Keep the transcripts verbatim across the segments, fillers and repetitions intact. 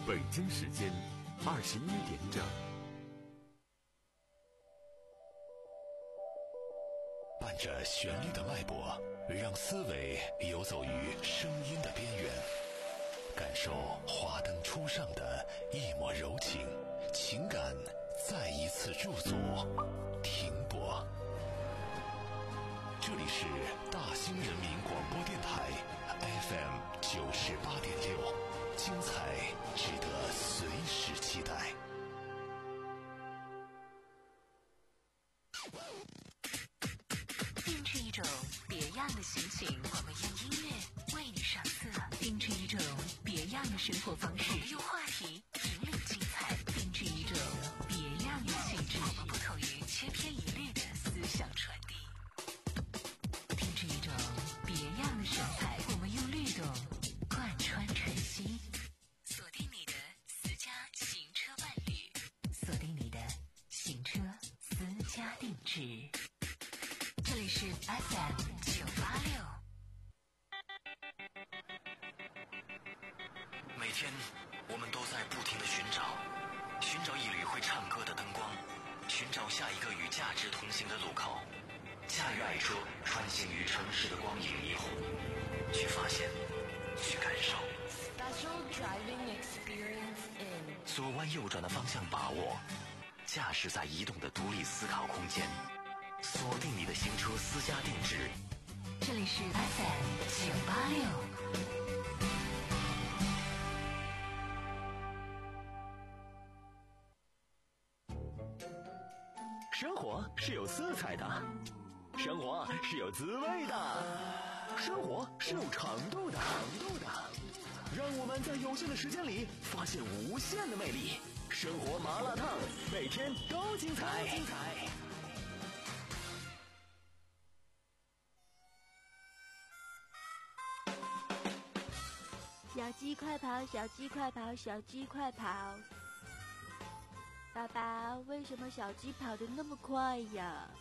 北京时间二十一点整。 伴着旋律的脉搏，让思维游走于声音的边缘，感受华灯初上的一抹柔情，情感再一次驻足停泊。这里是大兴人民广播电台 F M 九十八点六，精彩值得随时期待。 定制一种别样的心情，我们用音乐为你上色；定制一种别样的生活方式，我们用话题引领精彩；定制一种别样的气质，我们不同于千篇一律的思想传递；定制一种别样的神采，我们用律动贯穿晨曦。锁定你的私家行车伴侣，锁定你的行车私家定制。这里是 F M 九八六。 每天我们都在不停地寻找，寻找一缕会唱歌的灯光，寻找下一个与价值同行的路口。驾驭爱车，穿行于城市的光影霓虹，去发现，去感受。 Special driving experience in 左弯右转的方向把握，驾驶在移动的独立思考空间。锁定你的行车私家定制， 这里是 F M 九八六。 生活是有色彩的，生活是有滋味的，生活是有长度的，长度的。让我们在有限的时间里发现无限的魅力。生活麻辣烫，每天都精彩。精彩。 小鸡快跑，小鸡快跑，小鸡快跑！爸爸，为什么小鸡跑得那么快呀？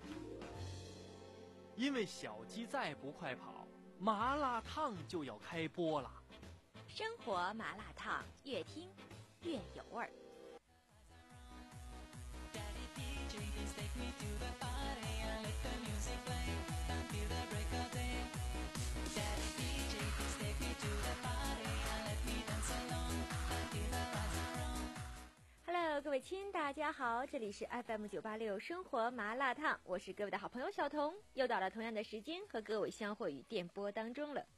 因为小鸡再不快跑，麻辣烫就要开播了。 生活麻辣烫，越听越有味儿。Hello， 各位亲，大家好，这里是 F M 九八六生活麻辣烫，我是各位的好朋友小彤，又到了同样的时间和各位相会于电波当中了。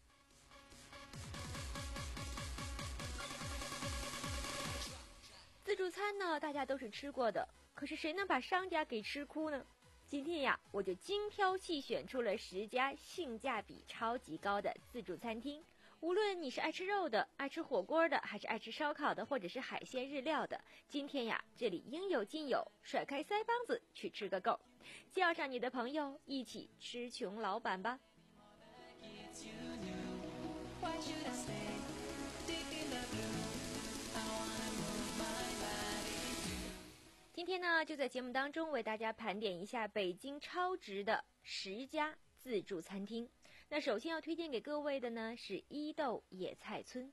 自助餐呢，大家都是吃过的，可是谁能把商家给吃哭呢？今天呀，我就精挑细选出了十家性价比超级高的自助餐厅。无论你是爱吃肉的、爱吃火锅的，还是爱吃烧烤的，或者是海鲜日料的，今天呀，这里应有尽有，甩开腮帮子去吃个够，叫上你的朋友一起吃穷老板吧。今天呢，就在节目当中为大家盘点一下北京超值的十家自助餐厅。那首先要推荐给各位的呢是伊豆野菜村。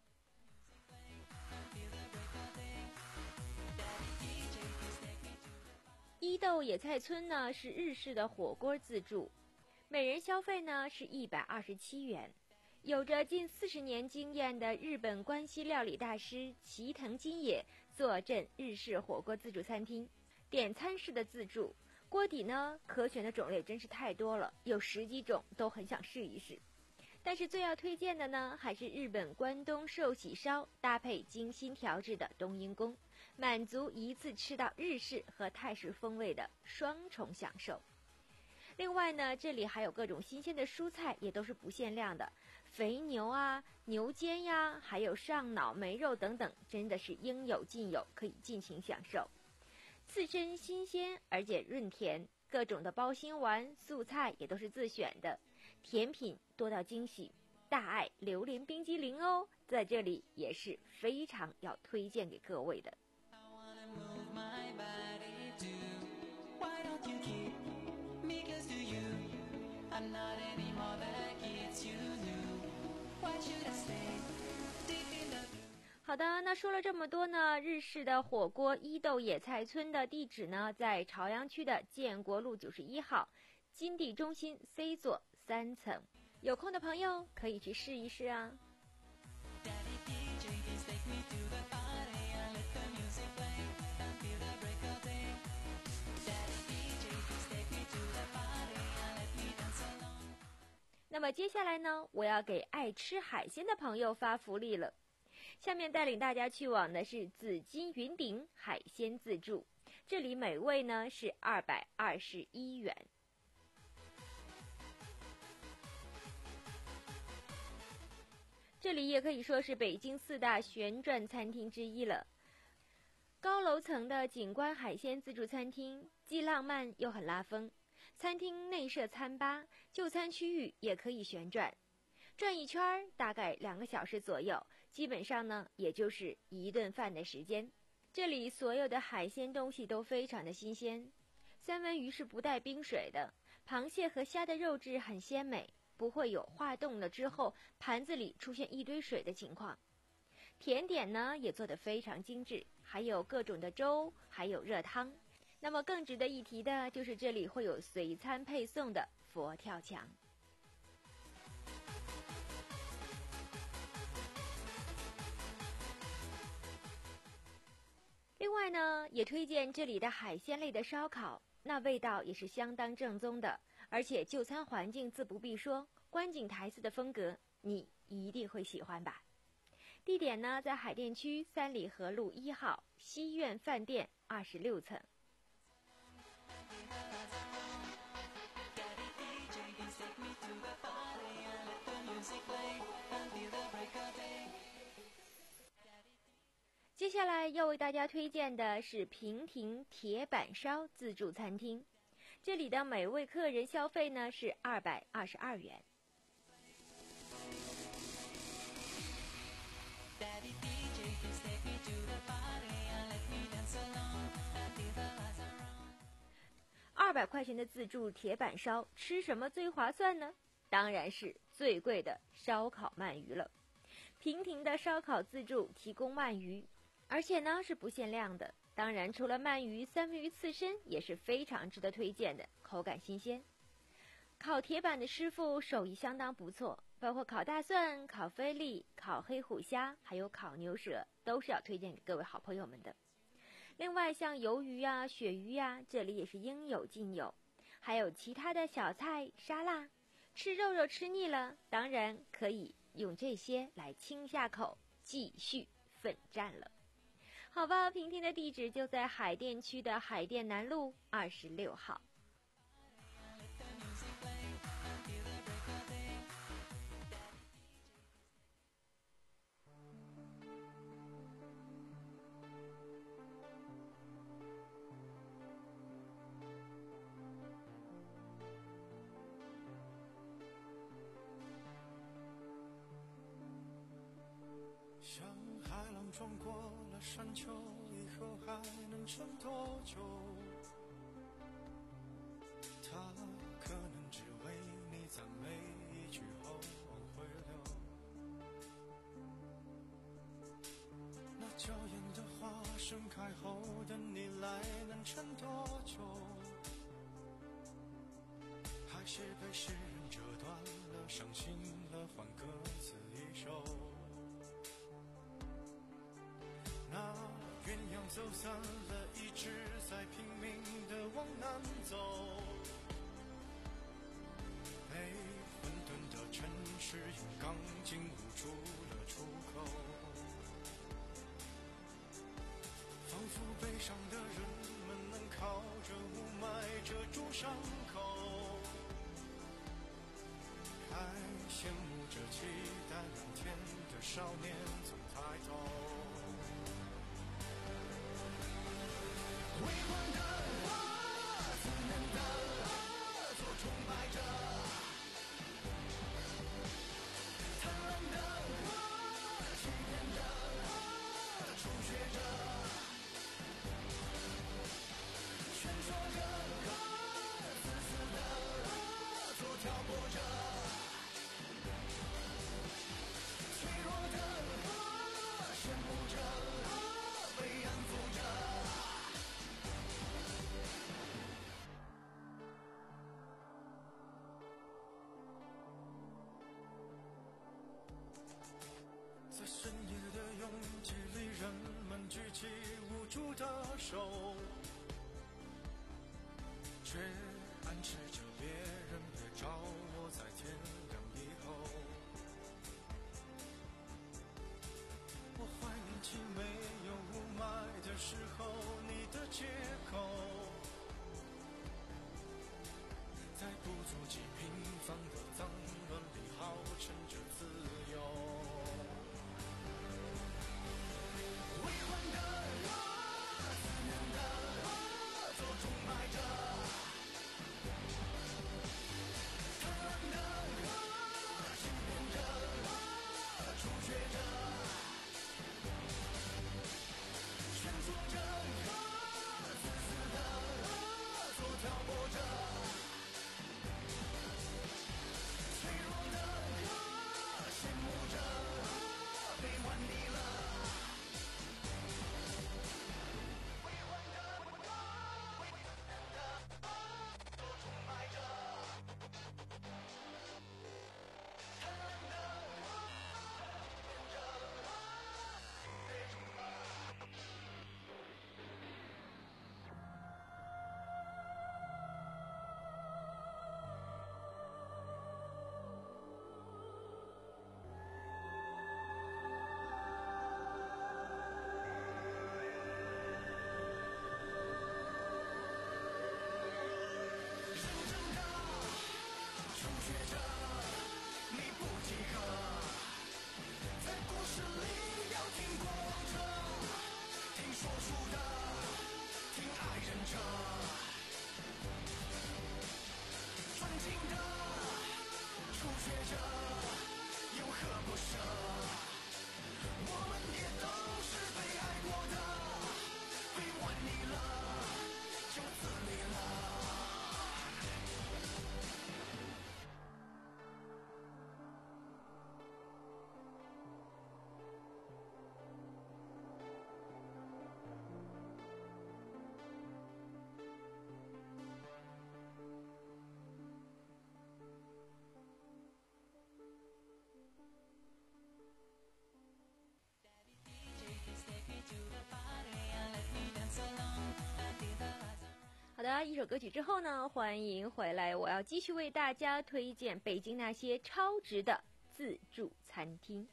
伊豆野菜村呢是日式的火锅自助，每人消费呢是一百二十七元。有着近四十年经验的日本关西料理大师齐藤金也坐镇日式火锅自助餐厅，点餐式的自助，锅底呢可选的种类真是太多了，有十几种都很想试一试。但是最要推荐的呢，还是日本关东寿喜烧搭配精心调制的冬阴功，满足一次吃到日式和泰式风味的双重享受。另外呢，这里还有各种新鲜的蔬菜，也都是不限量的，肥牛啊、牛肩呀，还有上脑、梅肉等等，真的是应有尽有，可以尽情享受。刺身新鲜而且润甜，各种的包心丸、素菜也都是自选的，甜品多到惊喜，大爱榴莲冰激凌哦，在这里也是非常要推荐给各位的。好好的，那说了这么多呢，日式的火锅伊豆野菜村的地址呢，在朝阳区的建国路九十一号金地中心 C 座三层，有空的朋友可以去试一试啊。那么接下来呢，我要给爱吃海鲜的朋友发福利了。下面带领大家去往的是紫金云顶海鲜自助，这里每位呢是二百二十一元。这里也可以说是北京四大旋转餐厅之一了。高楼层的景观海鲜自助餐厅，既浪漫又很拉风。餐厅内设餐吧，就餐区域也可以旋转，转一圈大概两个小时左右，基本上呢也就是一顿饭的时间。这里所有的海鲜东西都非常的新鲜，三文鱼是不带冰水的，螃蟹和虾的肉质很鲜美，不会有化冻了之后盘子里出现一堆水的情况。甜点呢也做得非常精致，还有各种的粥，还有热汤。那么更值得一提的就是这里会有随餐配送的佛跳墙。另外呢，也推荐这里的海鲜类的烧烤，那味道也是相当正宗的，而且就餐环境自不必说，观景台式的风格你一定会喜欢吧。地点呢在海淀区三里河路一号西苑饭店二十六层。接下来要为大家推荐的是平亭铁板烧自助餐厅，这里的每位客人消费呢是二百二十二元。二百块钱的自助铁板烧，吃什么最划算呢？当然是最贵的烧烤鳗鱼了。平亭的烧烤自助提供鳗鱼，而且呢是不限量的。当然，除了鳗鱼，三文鱼刺身也是非常值得推荐的，口感新鲜。烤铁板的师傅手艺相当不错，包括烤大蒜、烤菲力、烤黑虎虾，还有烤牛舌，都是要推荐给各位好朋友们的。另外像鱿鱼啊、鳕鱼啊，这里也是应有尽有，还有其他的小菜、沙拉。吃肉肉吃腻了，当然可以用这些来清下口，继续奋战了。好吧，平亭的地址就在海淀区的海淀南路二十六号。 像海浪撞过了山丘，以后还能撑多久？他可能只为你赞美一句后往回流。那娇艳的花盛开后的你来能撑多久？还是被诗人折断了，伤心了，换歌词一首。那鸳鸯走散了，一直在拼命地往南走。被混沌的城市用钢筋捂住了出口，仿佛悲伤的人们能靠着雾霾遮住伤口，还羡慕着期待蓝天的少年总抬头。微光的花，思念的火崇拜着，贪婪的我，欺骗着，初学着，劝说着，自私的做挑拨着，脆弱的我。 住的手，却暗示着别人别找我在天亮以后。我怀念起没有雾霾的时候，你的借口，在不足几平方的脏乱里号称着自由。微缓的我，自然的我，做崇拜者，贪婪的我，欺骗着我，初学者，劝说着我，自私的我，做挑拨者，脆弱的我，羡慕着我，悲欢离了。 好的，一首歌曲之后呢，欢迎回来，我要继续为大家推荐北京那些超值的自助餐厅。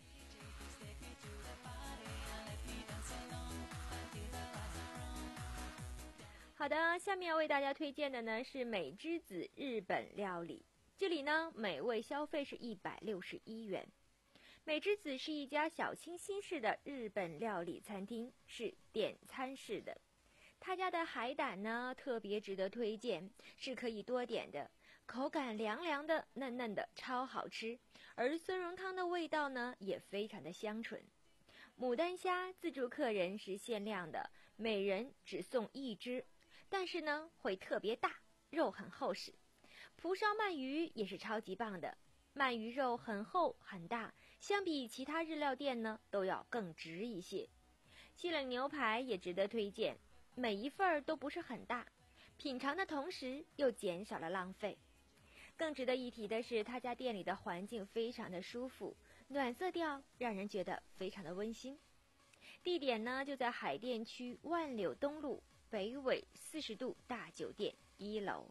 好的，下面要为大家推荐的呢是美之子日本料理，这里呢每位消费是一百六十一元。美之子是一家小清新式的日本料理餐厅，是点餐式的。他家的海胆呢特别值得推荐，是可以多点的，口感凉凉的嫩嫩的，超好吃。而酸蓉汤的味道呢也非常的香醇。牡丹虾自助客人是限量的，每人只送一只，但是呢会特别大，肉很厚实。蒲烧鳗鱼也是超级棒的，鳗鱼肉很厚很大，相比其他日料店呢都要更值一些。西冷牛排也值得推荐，每一份都不是很大，品尝的同时又减少了浪费。更值得一提的是，他家店里的环境非常的舒服，暖色调让人觉得非常的温馨。地点呢就在海淀区万柳东路北纬四十度大酒店一楼。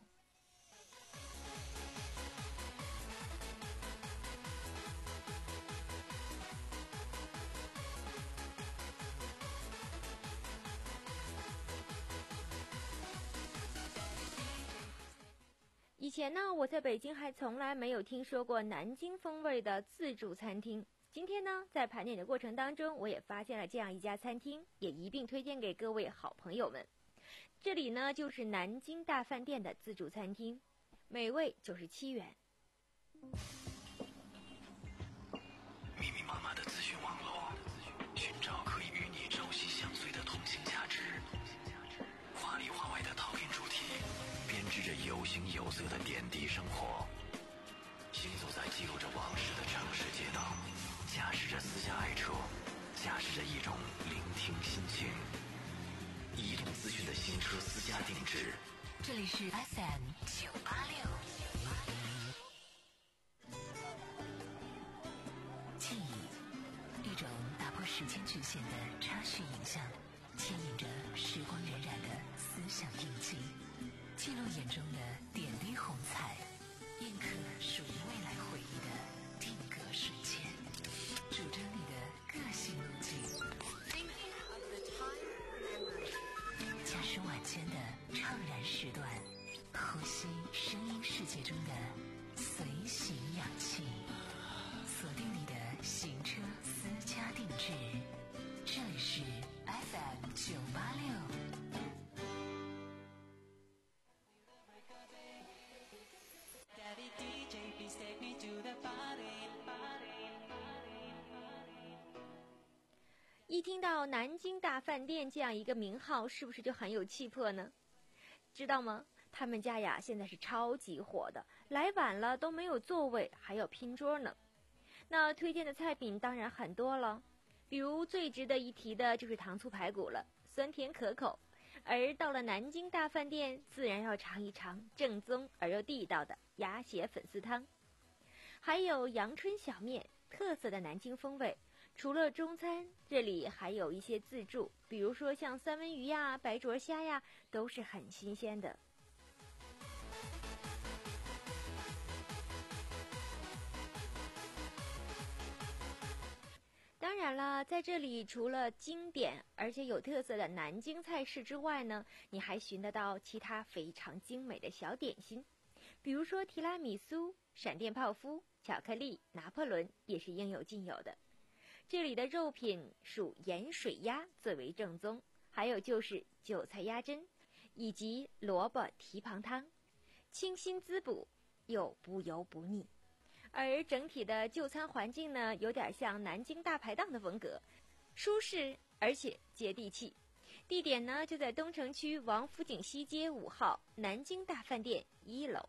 以前呢，我在北京还从来没有听说过南京风味的自助餐厅。今天呢，在盘点的过程当中，我也发现了这样一家餐厅，也一并推荐给各位好朋友们。这里呢，就是南京大饭店的自助餐厅，每位九十七元。 密密麻麻的资讯网络，寻找可以与你朝夕相随的同性价值，华里华外的套片主题，编织着有形有色的点滴生活，行走在记录着往事的城市街道，驾驶着私家爱车，驾驶着一种聆听心情。移动资讯的新车私家定制， 这里是 F M 九八六。记忆，一种打破时间局限的插叙影像， 牵引着时光荏苒的思想印记，记录眼中的点滴红彩，印刻属于未来回忆的定格瞬间，主张你的个性路径。驾驶晚间的怅然时段，呼吸声音世界中的随行氧气，锁定你的行车私家定制。这里是 F M 九八六。 一听到南京大饭店这样一个名号，是不是就很有气魄呢？知道吗？他们家呀现在是超级火的，来晚了都没有座位，还要拼桌呢。那推荐的菜品当然很多了，比如最值得一提的就是糖醋排骨了，酸甜可口。而到了南京大饭店，自然要尝一尝正宗而又地道的鸭血粉丝汤，还有阳春小面，特色的南京风味。除了中餐，这里还有一些自助，比如说像三文鱼呀、白灼虾呀，都是很新鲜的。当然了，在这里除了经典而且有特色的南京菜式之外呢，你还寻得到其他非常精美的小点心，比如说提拉米苏、闪电泡芙、巧克力、拿破仑也是应有尽有的。这里的肉品属盐水鸭最为正宗，还有就是韭菜鸭胗以及萝卜蹄膀汤，清新滋补又不油不腻。而整体的就餐环境呢，有点像南京大排档的风格，舒适而且接地气。地点呢就在东城区王府井西街五号南京大饭店一楼。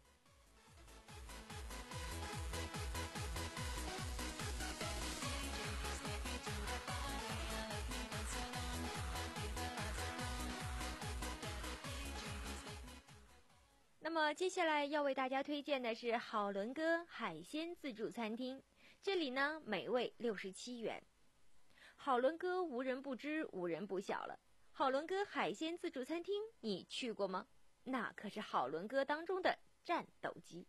那么接下来要为大家推荐的是好伦哥海鲜自助餐厅，这里呢每位六十七元。好伦哥无人不知无人不晓了，好伦哥海鲜自助餐厅你去过吗？那可是好伦哥当中的战斗机。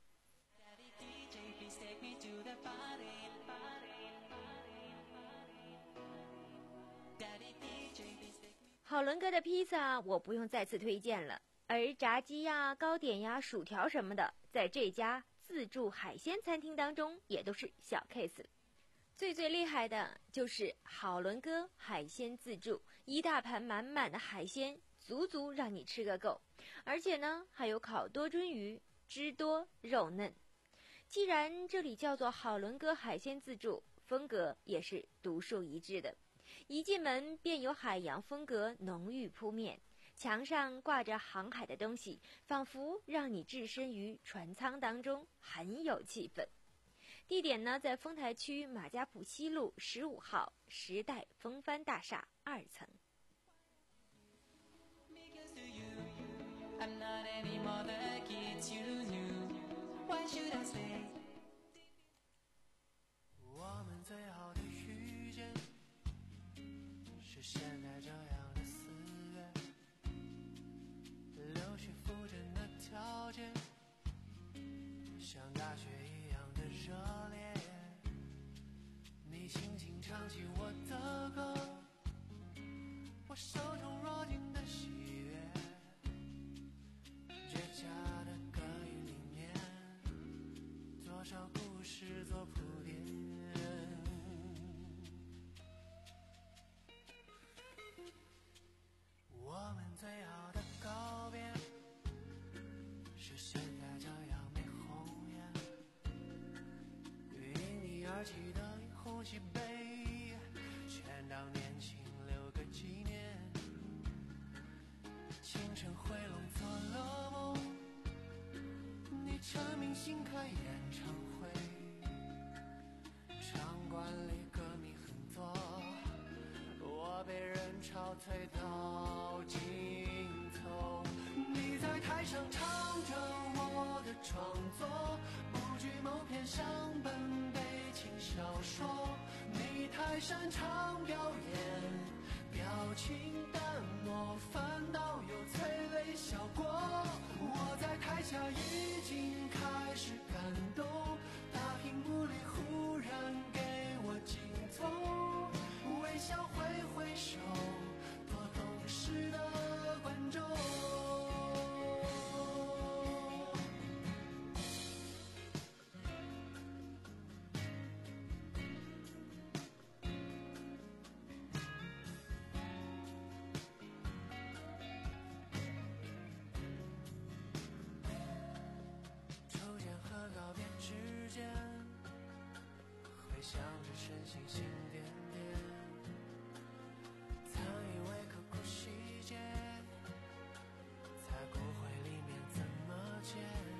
好伦哥的披萨我不用再次推荐了，而炸鸡呀、糕点呀、薯条什么的，在这家自助海鲜餐厅当中也都是小 case 了。最最厉害的就是好伦哥海鲜自助，一大盘满满的海鲜，足足让你吃个够。而且呢，还有烤多鳟鱼，汁多肉嫩。既然这里叫做好伦哥海鲜自助，风格也是独树一帜的。一进门便有海洋风格浓郁扑面，墙上挂着航海的东西，仿佛让你置身于船舱当中，很有气氛。地点呢在丰台区马家堡西路十五号时代风帆大厦二层。 我们最好的遇见是现在这样的四月，流水浮沉的条件像大雪一样的热烈，你轻轻唱起我的歌，我手中若静的喜悦，倔强的歌语里面多少故事做铺垫，我们最好的告别是现在这样没红颜，因你而起的一红喜悲，全当年轻留个纪念。清晨回笼做了梦，你成名新开演唱会，场馆里歌迷很多，我被人潮推到尽头。你在台上唱着我的创作，不惧某篇乡本悲情小说，你太擅长表演，表情淡漠，反倒有催泪效果。我在台下已经开始感动，大屏幕里忽然给我镜头，微笑挥挥手，多懂事的观众。初见和告别之间，回想着身心心点点，曾以为刻骨细节，在骨灰里面怎么见？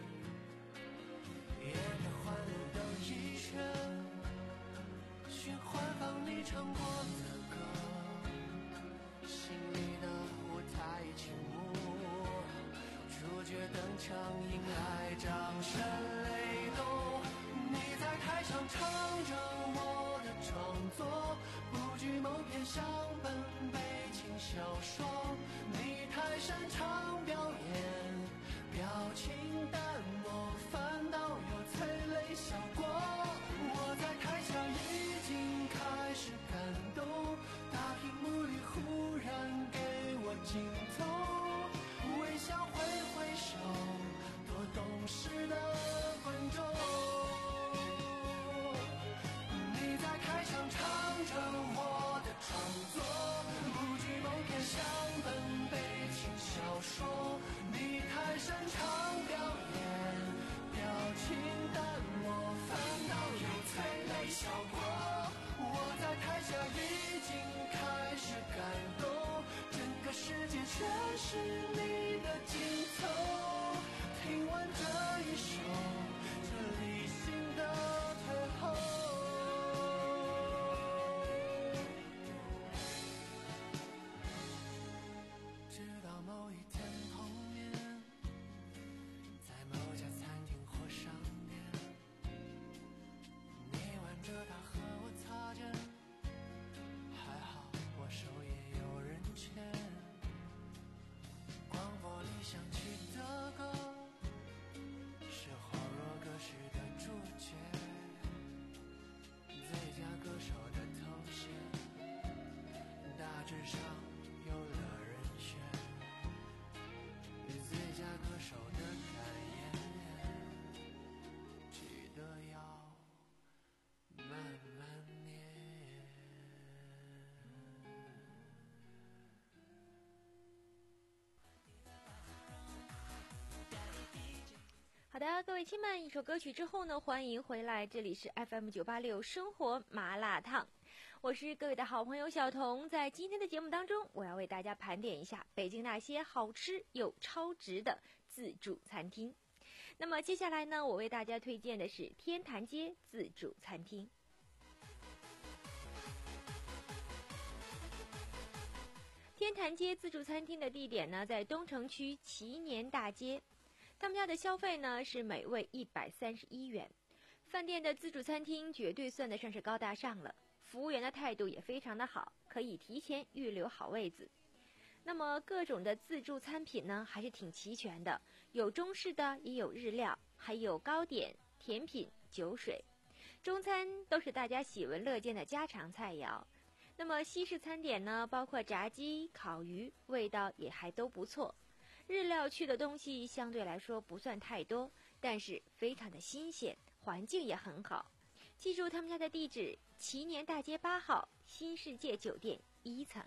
沿着环路兜一圈，循环放你唱过的歌，心里的舞台倾幕，主角登场，迎来掌声雷动。你在台上唱着我的创作，不惧某篇相本悲情小说。你太擅长表演，表情淡漠，反倒有催泪效果。我在台下已经开始感动，大屏幕里忽然给我镜头，微笑挥挥手，多懂事的观众。你在台上唱着我的创作，不惧某篇相本悲情小说。你太擅长表演，表情淡漠，反倒有催泪效果。我在台下已经开始感动，整个世界全是你的镜头。听完这一首，这理性的退后。直到某一天碰面，在某家餐厅或商店，你挽着他和我擦肩，还好我手也有人牵。广播里响起的歌，是恍若隔世的主角，最佳歌手的头衔，大致上有了人选。最佳歌手的感言，记得要慢慢念。 好的，各位亲们，一首歌曲之后呢，欢迎回来，这里是 F M 九八六生活麻辣烫，我是各位的好朋友小彤。在今天的节目当中，我要为大家盘点一下北京那些好吃又超值的自助餐厅。那么接下来呢，我为大家推荐的是天坛街自助餐厅。天坛街自助餐厅的地点呢，在东城区祈年大街。他们家的消费呢是每位一百三十一元，饭店的自助餐厅绝对算得上是高大上了，服务员的态度也非常的好，可以提前预留好位子。那么各种的自助餐品呢还是挺齐全的，有中式的也有日料，还有糕点、甜品、酒水。中餐都是大家喜闻乐见的家常菜肴。那么西式餐点呢，包括炸鸡、烤鱼，味道也还都不错。日料区的东西相对来说不算太多，但是非常的新鲜，环境也很好。记住他们家的地址：祈年大街八号新世界酒店一层。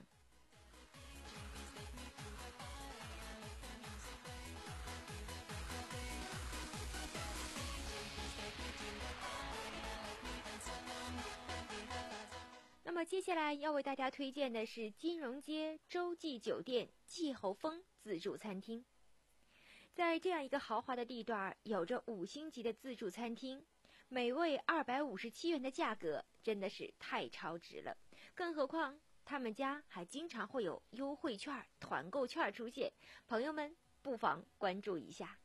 那么接下来要为大家推荐的是金融街洲际酒店季候风自助餐厅。在这样一个豪华的地段，有着五星级的自助餐厅，每位二百五十七元的价格真的是太超值了。更何况他们家还经常会有优惠券、团购券出现，朋友们不妨关注一下。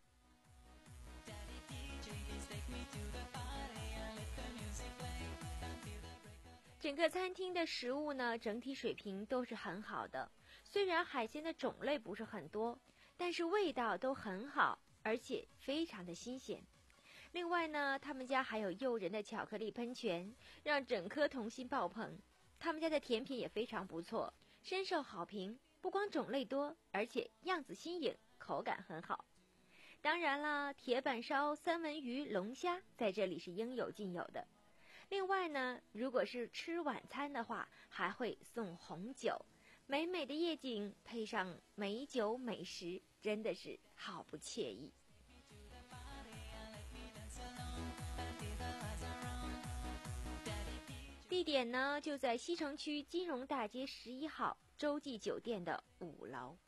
整个餐厅的食物呢，整体水平都是很好的。虽然海鲜的种类不是很多，但是味道都很好，而且非常的新鲜。另外呢，他们家还有诱人的巧克力喷泉，让整颗童心爆棚。他们家的甜品也非常不错，深受好评。不光种类多，而且样子新颖，口感很好。当然啦，铁板烧、三文鱼、龙虾在这里是应有尽有的。另外呢，如果是吃晚餐的话，还会送红酒。美美的夜景配上美酒美食，真的是好不惬意。地点呢就在西城区金融大街十一号洲际酒店的五楼。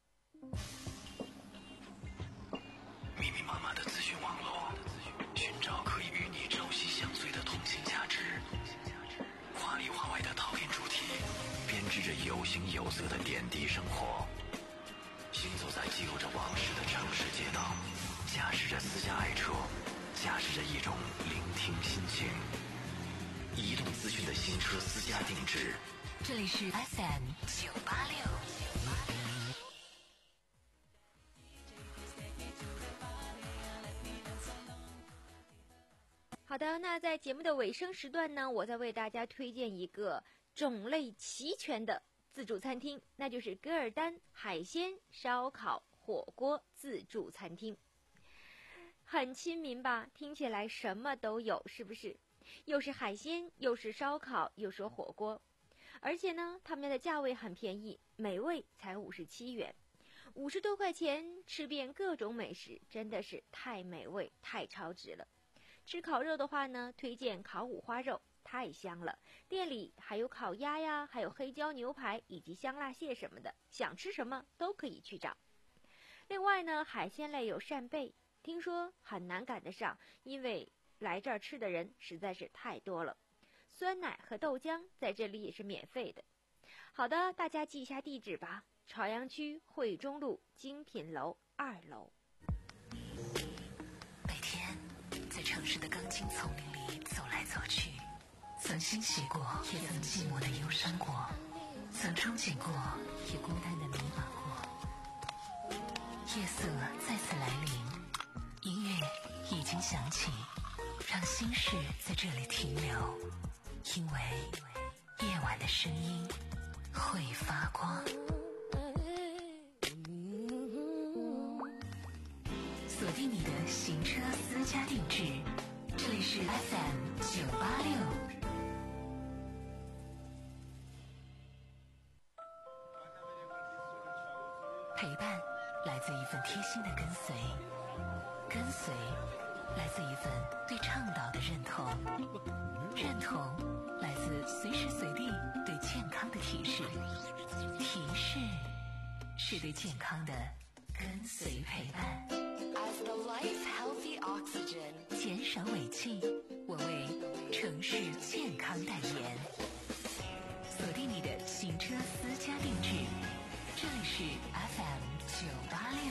密密麻麻的资讯网络，寻找可以与你朝夕相随的通信价值。华里华外的陶冶主题，编织着有形有色的点滴生活。行走在记录着往事的城市街道，驾驶着私家爱车，驾驶着一种聆听心情。移动资讯的新车私家定制， 这里是 F M 九八六。 好的，那在节目的尾声时段呢，我再为大家推荐一个种类齐全的自助餐厅，那就是噶尔丹海鲜烧烤火锅自助餐厅。很亲民吧？听起来什么都有，是不是？又是海鲜，又是烧烤，又是火锅，而且呢，他们家的价位很便宜，每位才五十七元，五十多块钱吃遍各种美食，真的是太美味，太超值了。吃烤肉的话呢，推荐烤五花肉，太香了。店里还有烤鸭呀，还有黑椒牛排以及香辣蟹什么的，想吃什么都可以去找。另外呢，海鲜类有扇贝，听说很难赶得上，因为来这儿吃的人实在是太多了。酸奶和豆浆在这里也是免费的。好的，大家记一下地址吧，朝阳区汇中路精品楼二楼。 每天在城市的钢筋丛林里走来走去，曾欣喜过，也曾寂寞的忧伤过，曾憧憬过，也孤单的迷茫过。夜色再次来临，音乐已经响起，让心事在这里停留，因为夜晚的声音会发光。锁定你的行车私家定制，这里是 F M 九八六。陪伴来自一份贴心的跟随，跟随来自一份对倡导的认同，认同来自随时随地对健康的提示，提示是对健康的跟随陪伴。 As the life healthy oxygen， 减少尾气，我为城市健康代言。锁定你的行车私家定制，这里是 F M 九八六。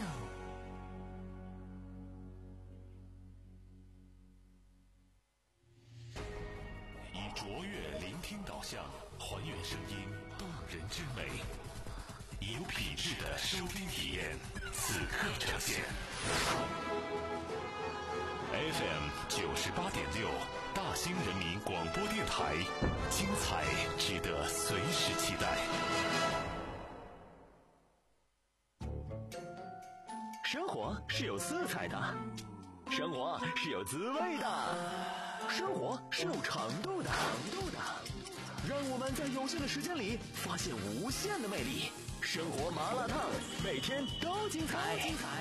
以卓越聆听导向，还原声音动人之美，以有品质的收听体验，此刻呈现。F M 九十八点六，大兴人民广播电台，精彩值得随时期待。 生活是有色彩的，生活是有滋味的，生活是有长度的。让我们在有限的时间里发现无限的魅力。生活麻辣烫，每天都精彩。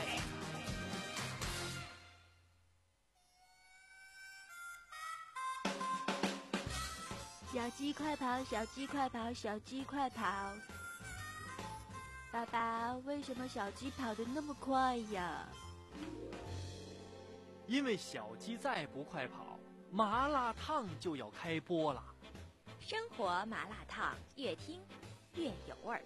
小鸡快跑，小鸡快跑，小鸡快跑！爸爸，为什么小鸡跑得那么快呀？ 因为小鸡再不快跑，麻辣烫就要开播了。 生活麻辣烫，越听越有味儿。